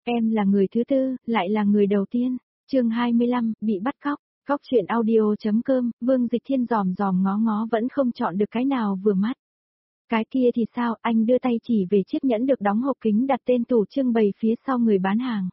Em là người thứ tư, lại là người đầu tiên. Chương 25, bị bắt cóc. Cóc truyện audio.com, Vương Dịch Thiên dòm dòm ngó ngó vẫn không chọn được cái nào vừa mắt. Cái kia thì sao, anh đưa tay chỉ về chiếc nhẫn được đóng hộp kính đặt tên tủ trưng bày phía sau người bán hàng.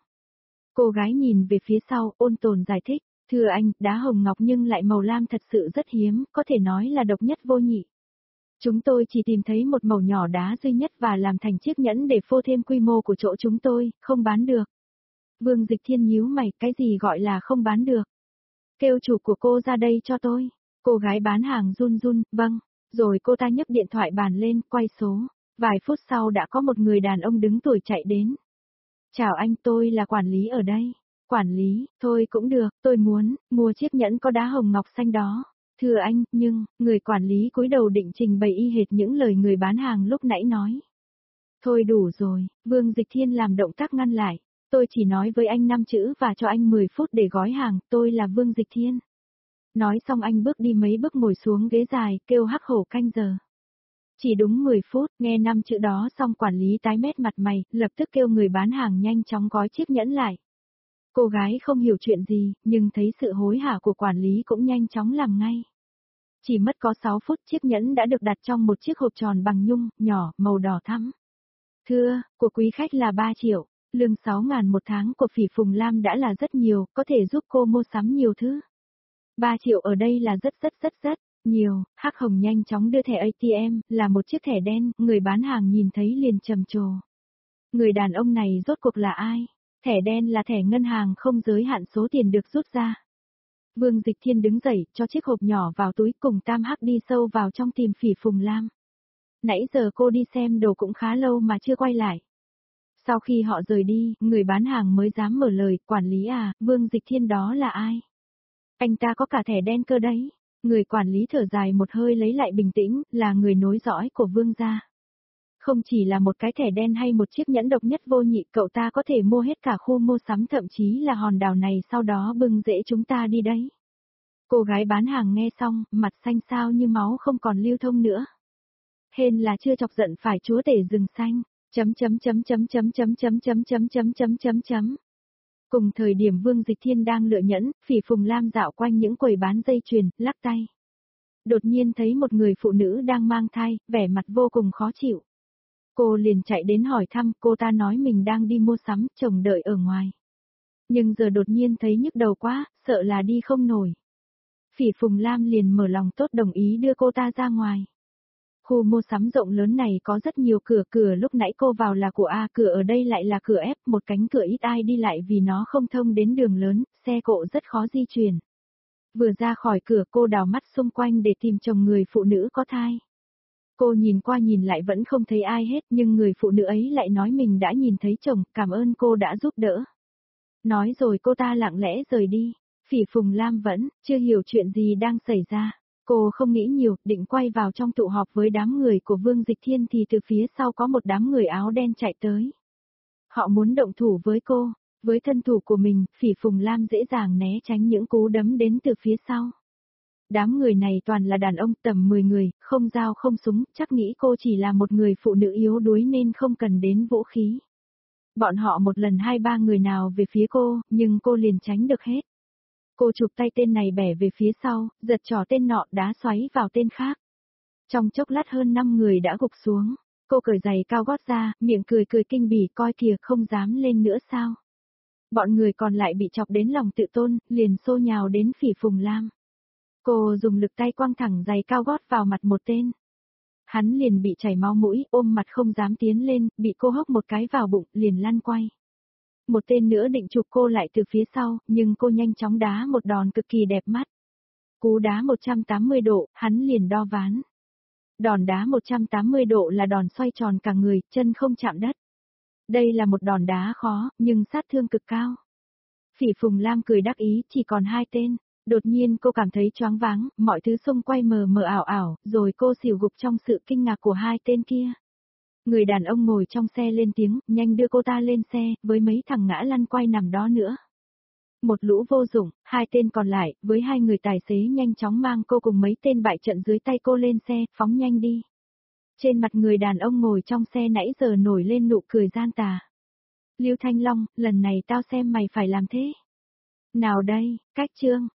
Cô gái nhìn về phía sau, ôn tồn giải thích, thưa anh, đá hồng ngọc nhưng lại màu lam thật sự rất hiếm, có thể nói là độc nhất vô nhị. Chúng tôi chỉ tìm thấy một màu nhỏ đá duy nhất và làm thành chiếc nhẫn để phô thêm quy mô của chỗ chúng tôi, không bán được. Vương Dịch Thiên nhíu mày, cái gì gọi là không bán được? Kêu chủ của cô ra đây cho tôi. Cô gái bán hàng run run, vâng. Rồi cô ta nhấc điện thoại bàn lên, quay số. Vài phút sau đã có một người đàn ông đứng tuổi chạy đến. Chào anh, tôi là quản lý ở đây. Quản lý, thôi cũng được, tôi muốn mua chiếc nhẫn có đá hồng ngọc xanh đó. Thưa anh, nhưng, người quản lý cúi đầu định trình bày y hệt những lời người bán hàng lúc nãy nói. Thôi đủ rồi, Vương Dịch Thiên làm động tác ngăn lại. Tôi chỉ nói với anh 5 chữ và cho anh 10 phút để gói hàng, tôi là Vương Dịch Thiên. Nói xong anh bước đi mấy bước ngồi xuống ghế dài, kêu hắc hổ canh giờ. Chỉ đúng 10 phút, nghe 5 chữ đó xong quản lý tái mét mặt mày, lập tức kêu người bán hàng nhanh chóng gói chiếc nhẫn lại. Cô gái không hiểu chuyện gì, nhưng thấy sự hối hả của quản lý cũng nhanh chóng làm ngay. Chỉ mất có 6 phút chiếc nhẫn đã được đặt trong một chiếc hộp tròn bằng nhung, nhỏ, màu đỏ thắm. Thưa, của quý khách là 3 triệu, lương 6.000 một tháng của Phỉ Phùng Lam đã là rất nhiều, có thể giúp cô mua sắm nhiều thứ. 3 triệu ở đây là rất nhiều, Hắc Hồng nhanh chóng đưa thẻ ATM, là một chiếc thẻ đen, người bán hàng nhìn thấy liền trầm trồ. Người đàn ông này rốt cuộc là ai? Thẻ đen là thẻ ngân hàng không giới hạn số tiền được rút ra. Vương Dịch Thiên đứng dậy, cho chiếc hộp nhỏ vào túi cùng Tam Hắc đi sâu vào trong tìm Phỉ Phùng Lam. Nãy giờ cô đi xem đồ cũng khá lâu mà chưa quay lại. Sau khi họ rời đi, người bán hàng mới dám mở lời, quản lý à, Vương Dịch Thiên đó là ai? Anh ta có cả thẻ đen cơ đấy. Người quản lý thở dài một hơi lấy lại bình tĩnh, là người nối dõi của Vương gia. Không chỉ là một cái thẻ đen hay một chiếc nhẫn độc nhất vô nhị, cậu ta có thể mua hết cả khu mua sắm thậm chí là hòn đảo này sau đó bưng dễ chúng ta đi đấy. Cô gái bán hàng nghe xong, mặt xanh xao như máu không còn lưu thông nữa. Hên là chưa chọc giận phải chúa tể rừng xanh. Cùng thời điểm Vương Dịch Thiên đang lựa nhẫn, Phỉ Phùng Lam dạo quanh những quầy bán dây chuyền, lắc tay. Đột nhiên thấy một người phụ nữ đang mang thai, vẻ mặt vô cùng khó chịu. Cô liền chạy đến hỏi thăm, cô ta nói mình đang đi mua sắm, chồng đợi ở ngoài. Nhưng giờ đột nhiên thấy nhức đầu quá, sợ là đi không nổi. Phỉ Phùng Lam liền mở lòng tốt đồng ý đưa cô ta ra ngoài. Khu mua sắm rộng lớn này có rất nhiều cửa lúc nãy cô vào là của A, cửa ở đây lại là cửa F, một cánh cửa ít ai đi lại vì nó không thông đến đường lớn, xe cộ rất khó di chuyển. Vừa ra khỏi cửa cô đảo mắt xung quanh để tìm chồng người phụ nữ có thai. Cô nhìn qua nhìn lại vẫn không thấy ai hết nhưng người phụ nữ ấy lại nói mình đã nhìn thấy chồng, cảm ơn cô đã giúp đỡ. Nói rồi cô ta lặng lẽ rời đi, Phỉ Phùng Lam vẫn chưa hiểu chuyện gì đang xảy ra. Cô không nghĩ nhiều, định quay vào trong tụ họp với đám người của Vương Dịch Thiên thì từ phía sau có một đám người áo đen chạy tới. Họ muốn động thủ với cô, với thân thủ của mình, Phỉ Phùng Lam dễ dàng né tránh những cú đấm đến từ phía sau. Đám người này toàn là đàn ông tầm 10 người, không dao không súng, chắc nghĩ cô chỉ là một người phụ nữ yếu đuối nên không cần đến vũ khí. Bọn họ một lần 2-3 người nào về phía cô, nhưng cô liền tránh được hết. Cô chụp tay tên này bẻ về phía sau, giật trỏ tên nọ đá xoáy vào tên khác. Trong chốc lát hơn 5 người đã gục xuống. Cô cởi giày cao gót ra, miệng cười kinh bỉ coi kìa không dám lên nữa sao. Bọn người còn lại bị chọc đến lòng tự tôn, liền xô nhào đến Phỉ Phùng Lam. Cô dùng lực tay quăng thẳng giày cao gót vào mặt một tên. Hắn liền bị chảy máu mũi, ôm mặt không dám tiến lên, bị cô hốc một cái vào bụng, liền lăn quay. Một tên nữa định chụp cô lại từ phía sau, nhưng cô nhanh chóng đá một đòn cực kỳ đẹp mắt. Cú đá 180 độ, hắn liền đo ván. Đòn đá 180 độ là đòn xoay tròn cả người, chân không chạm đất. Đây là một đòn đá khó, nhưng sát thương cực cao. Phỉ Phùng Lam cười đắc ý, chỉ còn 2 tên. Đột nhiên cô cảm thấy choáng váng, mọi thứ xung quanh mờ mờ ảo ảo, rồi cô xỉu gục trong sự kinh ngạc của 2 tên kia. Người đàn ông ngồi trong xe lên tiếng, nhanh đưa cô ta lên xe, với mấy thằng ngã lăn quay nằm đó nữa. Một lũ vô dụng, 2 tên còn lại, với 2 người tài xế nhanh chóng mang cô cùng mấy tên bại trận dưới tay cô lên xe, phóng nhanh đi. Trên mặt người đàn ông ngồi trong xe nãy giờ nổi lên nụ cười gian tà. Lưu Thanh Long, lần này tao xem mày phải làm thế. Nào đây, cách chương.